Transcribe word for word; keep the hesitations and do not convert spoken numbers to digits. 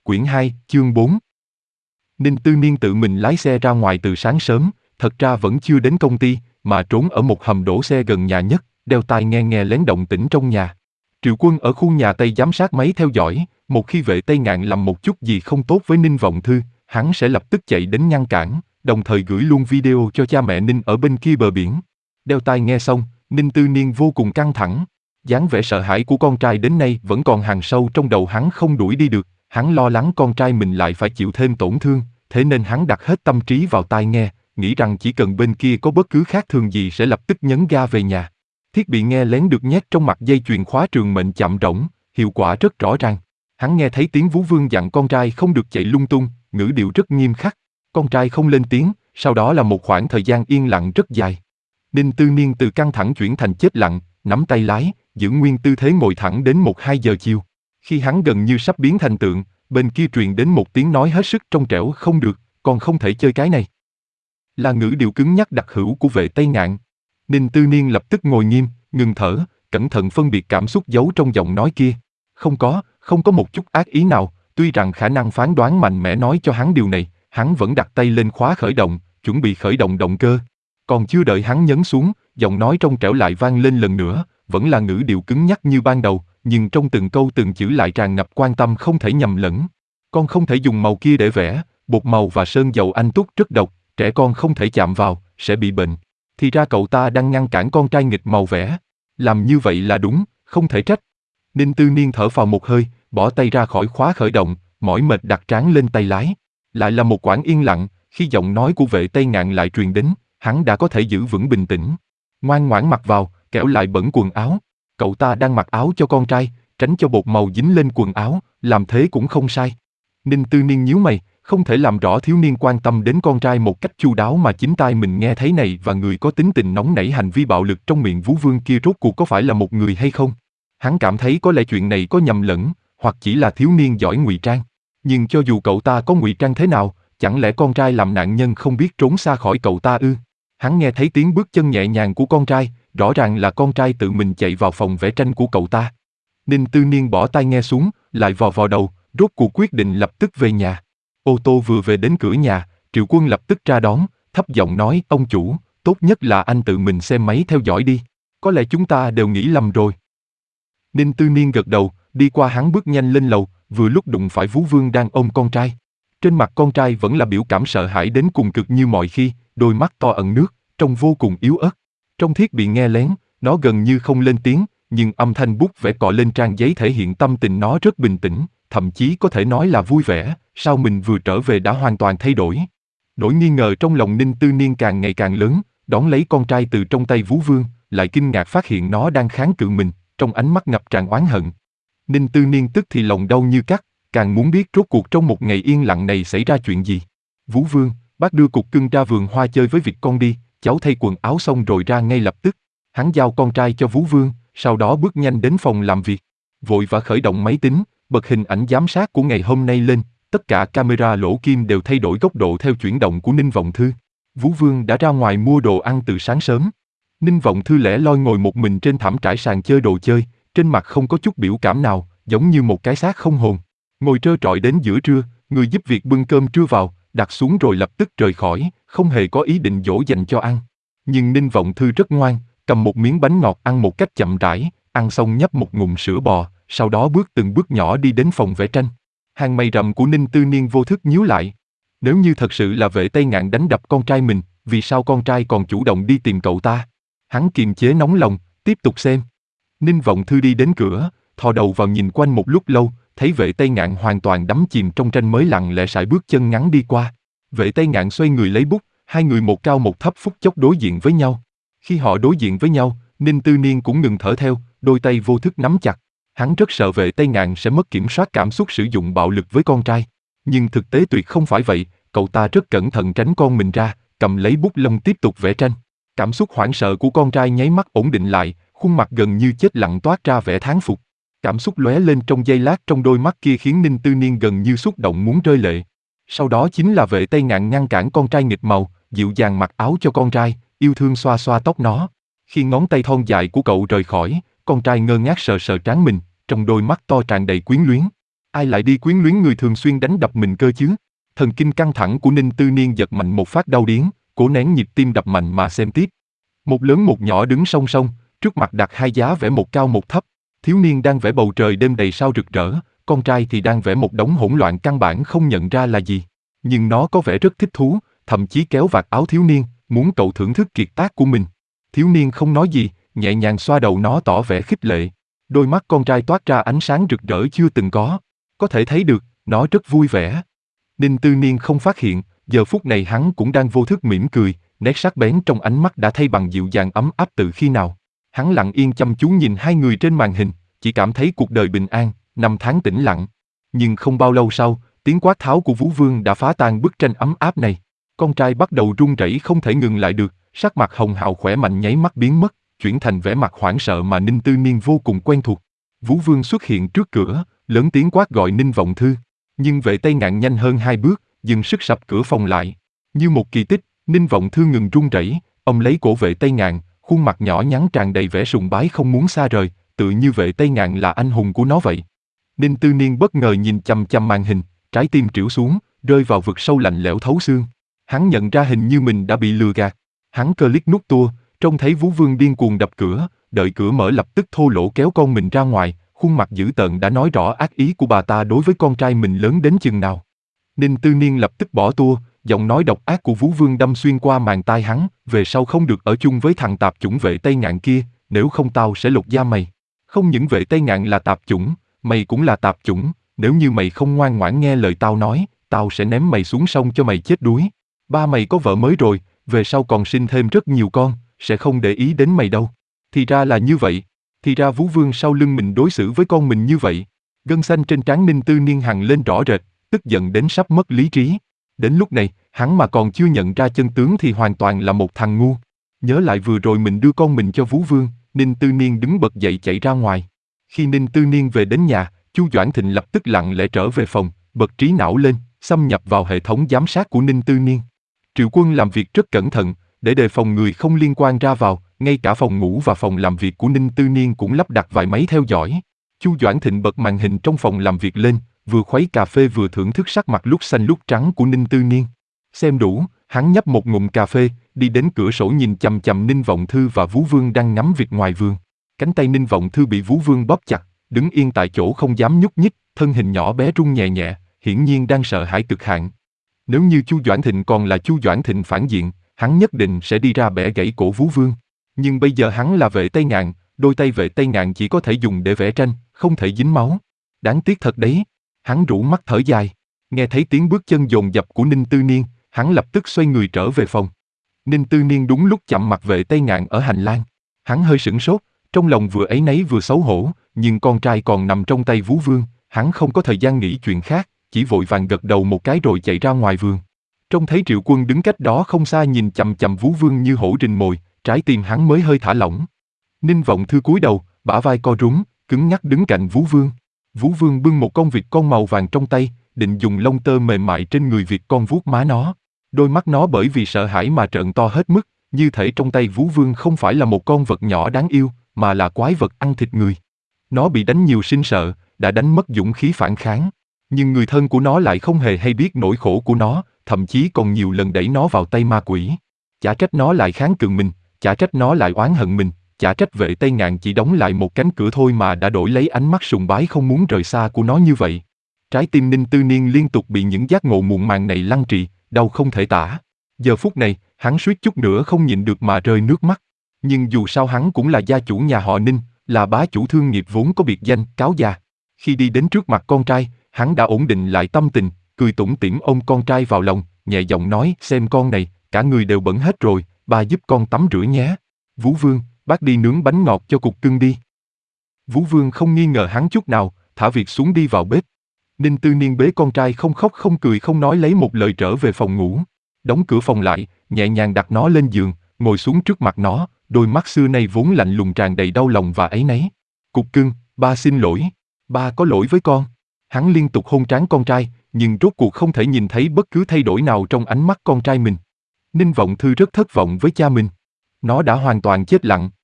Quyển hai, chương bốn. Ninh Tư Niên tự mình lái xe ra ngoài từ sáng sớm, thật ra vẫn chưa đến công ty, mà trốn ở một hầm đổ xe gần nhà nhất, đeo tai nghe nghe lén động tĩnh trong nhà. Triệu Quân ở khu nhà Tây giám sát máy theo dõi, một khi vệ Tây Ngạn làm một chút gì không tốt với Ninh Vọng Thư, hắn sẽ lập tức chạy đến ngăn cản, đồng thời gửi luôn video cho cha mẹ Ninh ở bên kia bờ biển. Đeo tai nghe xong, Ninh Tư Niên vô cùng căng thẳng. Dáng vẻ sợ hãi của con trai đến nay vẫn còn hằn sâu trong đầu hắn không đuổi đi được, hắn lo lắng con trai mình lại phải chịu thêm tổn thương, thế nên hắn đặt hết tâm trí vào tai nghe, nghĩ rằng chỉ cần bên kia có bất cứ khác thường gì sẽ lập tức nhấn ga về nhà. Thiết bị nghe lén được nhét trong mặt dây chuyền khóa trường mệnh chậm rỗng, hiệu quả rất rõ ràng. Hắn nghe thấy tiếng Vũ Vương dặn con trai không được chạy lung tung, ngữ điệu rất nghiêm khắc. Con trai không lên tiếng, sau đó là một khoảng thời gian yên lặng rất dài. Ninh Tư Niên từ căng thẳng chuyển thành chết lặng, nắm tay lái, giữ nguyên tư thế ngồi thẳng đến một hai giờ chiều. Khi hắn gần như sắp biến thành tượng, bên kia truyền đến một tiếng nói hết sức trong trẻo: "Không được, con không thể chơi cái này." Là ngữ điệu cứng nhắc đặc hữu của vệ Tây Ngạn. Ninh Tư Niên lập tức ngồi nghiêm, ngừng thở, cẩn thận phân biệt cảm xúc giấu trong giọng nói kia. Không có, không có một chút ác ý nào, tuy rằng khả năng phán đoán mạnh mẽ nói cho hắn điều này, hắn vẫn đặt tay lên khóa khởi động, chuẩn bị khởi động động cơ. Còn chưa đợi hắn nhấn xuống, giọng nói trong trẻo lại vang lên lần nữa, vẫn là ngữ điệu cứng nhắc như ban đầu, nhưng trong từng câu từng chữ lại tràn ngập quan tâm không thể nhầm lẫn. "Con không thể dùng màu kia để vẽ, bột màu và sơn dầu anh túc rất độc, trẻ con không thể chạm vào, sẽ bị bệnh." Thì ra cậu ta đang ngăn cản con trai nghịch màu vẽ. Làm như vậy là đúng, không thể trách. Ninh Tư Niên thở phào một hơi, bỏ tay ra khỏi khóa khởi động, mỏi mệt đặt trán lên tay lái. Lại là một quãng yên lặng, khi giọng nói của vệ Tây Ngạn lại truyền đến, hắn đã có thể giữ vững bình tĩnh. "Ngoan ngoãn mặc vào, kẻo lại bẩn quần áo." Cậu ta đang mặc áo cho con trai, tránh cho bột màu dính lên quần áo, làm thế cũng không sai. Ninh Tư Niên nhíu mày, không thể làm rõ thiếu niên quan tâm đến con trai một cách chu đáo mà chính tai mình nghe thấy này, và người có tính tình nóng nảy hành vi bạo lực trong miệng Vũ Vương kia rốt cuộc có phải là một người hay không. Hắn cảm thấy có lẽ chuyện này có nhầm lẫn, hoặc chỉ là thiếu niên giỏi ngụy trang. Nhưng cho dù cậu ta có ngụy trang thế nào, chẳng lẽ con trai làm nạn nhân không biết trốn xa khỏi cậu ta ư? Hắn nghe thấy tiếng bước chân nhẹ nhàng của con trai, rõ ràng là con trai tự mình chạy vào phòng vẽ tranh của cậu ta. Ninh Tư Niên bỏ tai nghe xuống, lại vò vò đầu, rốt cuộc quyết định lập tức về nhà. Ô tô vừa về đến cửa nhà, Triệu Quân lập tức ra đón, thấp giọng nói: "Ông chủ, tốt nhất là anh tự mình xem máy theo dõi đi. Có lẽ chúng ta đều nghĩ lầm rồi." Ninh Tư Niên gật đầu, đi qua hắn bước nhanh lên lầu, vừa lúc đụng phải Vũ Vương đang ôm con trai. Trên mặt con trai vẫn là biểu cảm sợ hãi đến cùng cực như mọi khi, đôi mắt to ẩn nước, trông vô cùng yếu ớt. Trong thiết bị nghe lén, nó gần như không lên tiếng, nhưng âm thanh bút vẽ cọ lên trang giấy thể hiện tâm tình nó rất bình tĩnh, thậm chí có thể nói là vui vẻ. Sao mình vừa trở về đã hoàn toàn thay đổi? Nỗi nghi ngờ trong lòng Ninh Tư Niên càng ngày càng lớn, đón lấy con trai từ trong tay Vũ Vương, lại kinh ngạc phát hiện nó đang kháng cự mình, trong ánh mắt ngập tràn oán hận. Ninh Tư Niên tức thì lòng đau như cắt, càng muốn biết rốt cuộc trong một ngày yên lặng này xảy ra chuyện gì. "Vũ Vương, bác đưa cục cưng ra vườn hoa chơi với vịt con đi, cháu thay quần áo xong rồi ra ngay lập tức." Hắn giao con trai cho Vũ Vương, sau đó bước nhanh đến phòng làm việc. Vội vã khởi động máy tính, bật hình ảnh giám sát của ngày hôm nay lên. Tất cả camera lỗ kim đều thay đổi góc độ theo chuyển động của Ninh Vọng Thư. Vũ Vương đã ra ngoài mua đồ ăn từ sáng sớm. Ninh Vọng Thư lẻ loi ngồi một mình trên thảm trải sàn chơi đồ chơi, trên mặt không có chút biểu cảm nào, giống như một cái xác không hồn. Ngồi trơ trọi đến giữa trưa, người giúp việc bưng cơm trưa vào, đặt xuống rồi lập tức rời khỏi, không hề có ý định dỗ dành cho ăn. Nhưng Ninh Vọng Thư rất ngoan, cầm một miếng bánh ngọt ăn một cách chậm rãi, ăn xong nhấp một ngụm sữa bò, sau đó bước từng bước nhỏ đi đến phòng vẽ tranh. Hàng mày rậm của Ninh Tư Niên vô thức nhíu lại. Nếu như thật sự là vệ Tây Ngạn đánh đập con trai mình, vì sao con trai còn chủ động đi tìm cậu ta? Hắn kiềm chế nóng lòng, tiếp tục xem. Ninh Vọng Thư đi đến cửa, thò đầu vào nhìn quanh một lúc lâu, thấy vệ Tây Ngạn hoàn toàn đắm chìm trong tranh mới lặng lẽ sải bước chân ngắn đi qua. Vệ Tây Ngạn xoay người lấy bút, hai người một cao một thấp phút chốc đối diện với nhau. Khi họ đối diện với nhau, Ninh Tư Niên cũng ngừng thở theo, đôi tay vô thức nắm chặt. Hắn rất sợ vệ Tây Ngạn sẽ mất kiểm soát cảm xúc sử dụng bạo lực với con trai. Nhưng thực tế tuyệt không phải vậy, cậu ta rất cẩn thận tránh con mình ra, cầm lấy bút lông tiếp tục vẽ tranh. Cảm xúc hoảng sợ của con trai nháy mắt ổn định lại, khuôn mặt gần như chết lặng toát ra vẻ thán phục. Cảm xúc lóe lên trong giây lát trong đôi mắt kia khiến Ninh Tư Niên gần như xúc động muốn rơi lệ. Sau đó chính là vệ Tây Ngạn ngăn cản con trai nghịch màu, dịu dàng mặc áo cho con trai, yêu thương xoa xoa tóc nó. Khi ngón tay thon dài của cậu rời khỏi, con trai ngơ ngác sờ sờ trán mình, trong đôi mắt to tràn đầy quyến luyến. Ai lại đi quyến luyến người thường xuyên đánh đập mình cơ chứ? Thần kinh căng thẳng của Ninh Tư Niên giật mạnh một phát đau điếng, cố nén nhịp tim đập mạnh mà xem tiếp. Một lớn một nhỏ đứng song song, trước mặt đặt hai giá vẽ một cao một thấp. Thiếu niên đang vẽ bầu trời đêm đầy sao rực rỡ, con trai thì đang vẽ một đống hỗn loạn căn bản không nhận ra là gì. Nhưng nó có vẻ rất thích thú, thậm chí kéo vạt áo thiếu niên, muốn cậu thưởng thức kiệt tác của mình. Thiếu niên không nói gì, nhẹ nhàng xoa đầu nó tỏ vẻ khích lệ. Đôi mắt con trai toát ra ánh sáng rực rỡ chưa từng có. Có thể thấy được, nó rất vui vẻ. Ninh Tư Niên không phát hiện, giờ phút này hắn cũng đang vô thức mỉm cười, nét sắc bén trong ánh mắt đã thay bằng dịu dàng ấm áp từ khi nào. Hắn lặng yên chăm chú nhìn hai người trên màn hình, chỉ cảm thấy cuộc đời bình an, năm tháng tĩnh lặng. Nhưng không bao lâu sau, tiếng quát tháo của Vũ Vương đã phá tan bức tranh ấm áp này. Con trai bắt đầu run rẩy không thể ngừng lại được, sắc mặt hồng hào khỏe mạnh nháy mắt biến mất, chuyển thành vẻ mặt hoảng sợ mà Ninh Tư Niên vô cùng quen thuộc. Vũ Vương xuất hiện trước cửa, lớn tiếng quát gọi Ninh Vọng Thư. Nhưng Vệ Tây Ngạn nhanh hơn hai bước, dừng sức sập cửa phòng lại. Như một kỳ tích, Ninh Vọng Thư ngừng run rẩy, ông lấy cổ Vệ Tây Ngạn, khuôn mặt nhỏ nhắn tràn đầy vẻ sùng bái không muốn xa rời, tự như Vệ Tây Ngạn là anh hùng của nó vậy. Ninh Tư Niên bất ngờ nhìn chằm chằm màn hình, trái tim trĩu xuống, rơi vào vực sâu lạnh lẽo thấu xương. Hắn nhận ra hình như mình đã bị lừa gạt. Hắn click nút tua, trông thấy Vũ Vương điên cuồng đập cửa, đợi cửa mở lập tức thô lỗ kéo con mình ra ngoài, khuôn mặt dữ tợn đã nói rõ ác ý của bà ta đối với con trai mình lớn đến chừng nào. Ninh Tư Niên lập tức bỏ tua, giọng nói độc ác của Vũ Vương đâm xuyên qua màng tai hắn, về sau không được ở chung với thằng tạp chủng Vệ Tây Ngạn kia, nếu không tao sẽ lột da mày. Không những Vệ Tây Ngạn là tạp chủng, mày cũng là tạp chủng, nếu như mày không ngoan ngoãn nghe lời tao nói, tao sẽ ném mày xuống sông cho mày chết đuối. Ba mày có vợ mới rồi, về sau còn sinh thêm rất nhiều con, sẽ không để ý đến mày đâu. Thì ra là như vậy, thì ra Vũ Vương sau lưng mình đối xử với con mình như vậy. Gân xanh trên trán Ninh Tư Niên hằn lên rõ rệt, tức giận đến sắp mất lý trí. Đến lúc này, hắn mà còn chưa nhận ra chân tướng thì hoàn toàn là một thằng ngu. Nhớ lại vừa rồi mình đưa con mình cho Vũ Vương, Ninh Tư Niên đứng bật dậy chạy ra ngoài. Khi Ninh Tư Niên về đến nhà, Chu Doãn Thịnh lập tức lặng lẽ trở về phòng, bật trí não lên, xâm nhập vào hệ thống giám sát của Ninh Tư Niên. Triệu Quân làm việc rất cẩn thận, để đề phòng người không liên quan ra vào, ngay cả phòng ngủ và phòng làm việc của Ninh Tư Niên cũng lắp đặt vài máy theo dõi. Chu Doãn Thịnh bật màn hình trong phòng làm việc lên, vừa khuấy cà phê vừa thưởng thức sắc mặt lúc xanh lúc trắng của Ninh Tư Niên. Xem đủ, hắn nhấp một ngụm cà phê, đi đến cửa sổ nhìn chằm chằm Ninh Vọng Thư và Vũ Vương đang ngắm việc ngoài vườn. Cánh tay Ninh Vọng Thư bị Vũ Vương bóp chặt, đứng yên tại chỗ không dám nhúc nhích, thân hình nhỏ bé run nhẹ nhẹ, hiển nhiên đang sợ hãi cực hạn. Nếu như Chu Doãn Thịnh còn là Chu Doãn Thịnh phản diện, hắn nhất định sẽ đi ra bẻ gãy cổ Vũ Vương. Nhưng bây giờ hắn là Vệ Tây Ngạn, đôi tay Vệ Tây Ngạn chỉ có thể dùng để vẽ tranh, không thể dính máu. Đáng tiếc thật đấy. Hắn rũ mắt thở dài. Nghe thấy tiếng bước chân dồn dập của Ninh Tư Niên, hắn lập tức xoay người trở về phòng. Ninh Tư Niên đúng lúc chặn mặt Vệ Tây Ngạn ở hành lang. Hắn hơi sửng sốt, trong lòng vừa áy náy vừa xấu hổ, nhưng con trai còn nằm trong tay Vũ Vương, hắn không có thời gian nghĩ chuyện khác, chỉ vội vàng gật đầu một cái rồi chạy ra ngoài vườn. Trông thấy Triệu Quân đứng cách đó không xa nhìn chằm chằm Vũ Vương như hổ rình mồi, trái tim hắn mới hơi thả lỏng. Ninh Vọng Thư cúi đầu, bả vai co rúm, cứng nhắc đứng cạnh Vũ Vương. Vũ Vương bưng một con vịt con màu vàng trong tay, định dùng lông tơ mềm mại trên người vịt con vuốt má nó. Đôi mắt nó bởi vì sợ hãi mà trợn to hết mức, như thể trong tay Vũ Vương không phải là một con vật nhỏ đáng yêu, mà là quái vật ăn thịt người. Nó bị đánh nhiều sinh sợ, đã đánh mất dũng khí phản kháng. Nhưng người thân của nó lại không hề hay biết nỗi khổ của nó, thậm chí còn nhiều lần đẩy nó vào tay ma quỷ. Chả trách nó lại kháng cự mình, chả trách nó lại oán hận mình, chả trách Vệ Tây Ngạn chỉ đóng lại một cánh cửa thôi mà đã đổi lấy ánh mắt sùng bái không muốn rời xa của nó như vậy. Trái tim Ninh Tư Niên liên tục bị những giác ngộ muộn màng này lăng trì, đau không thể tả. Giờ phút này, hắn suýt chút nữa không nhịn được mà rơi nước mắt. Nhưng dù sao hắn cũng là gia chủ nhà họ Ninh, là bá chủ thương nghiệp vốn có biệt danh Cáo Già. Khi đi đến trước mặt con trai, hắn đã ổn định lại tâm tình, cười tủm tỉm ôm con trai vào lòng, nhẹ giọng nói, xem con này, cả người đều bẩn hết rồi, ba giúp con tắm rửa nhé. Vũ Vương, bác đi nướng bánh ngọt cho cục cưng đi. Vũ Vương không nghi ngờ hắn chút nào, thả việc xuống đi vào bếp. Ninh Tư Niên bế con trai không khóc không cười không nói lấy một lời trở về phòng ngủ. Đóng cửa phòng lại, nhẹ nhàng đặt nó lên giường, ngồi xuống trước mặt nó, đôi mắt xưa nay vốn lạnh lùng tràn đầy đau lòng và áy náy. Cục cưng, ba xin lỗi, ba có lỗi với con. Hắn liên tục hôn trán con trai, nhưng rốt cuộc không thể nhìn thấy bất cứ thay đổi nào trong ánh mắt con trai mình. Ninh Vọng Thư rất thất vọng với cha mình. Nó đã hoàn toàn chết lặng,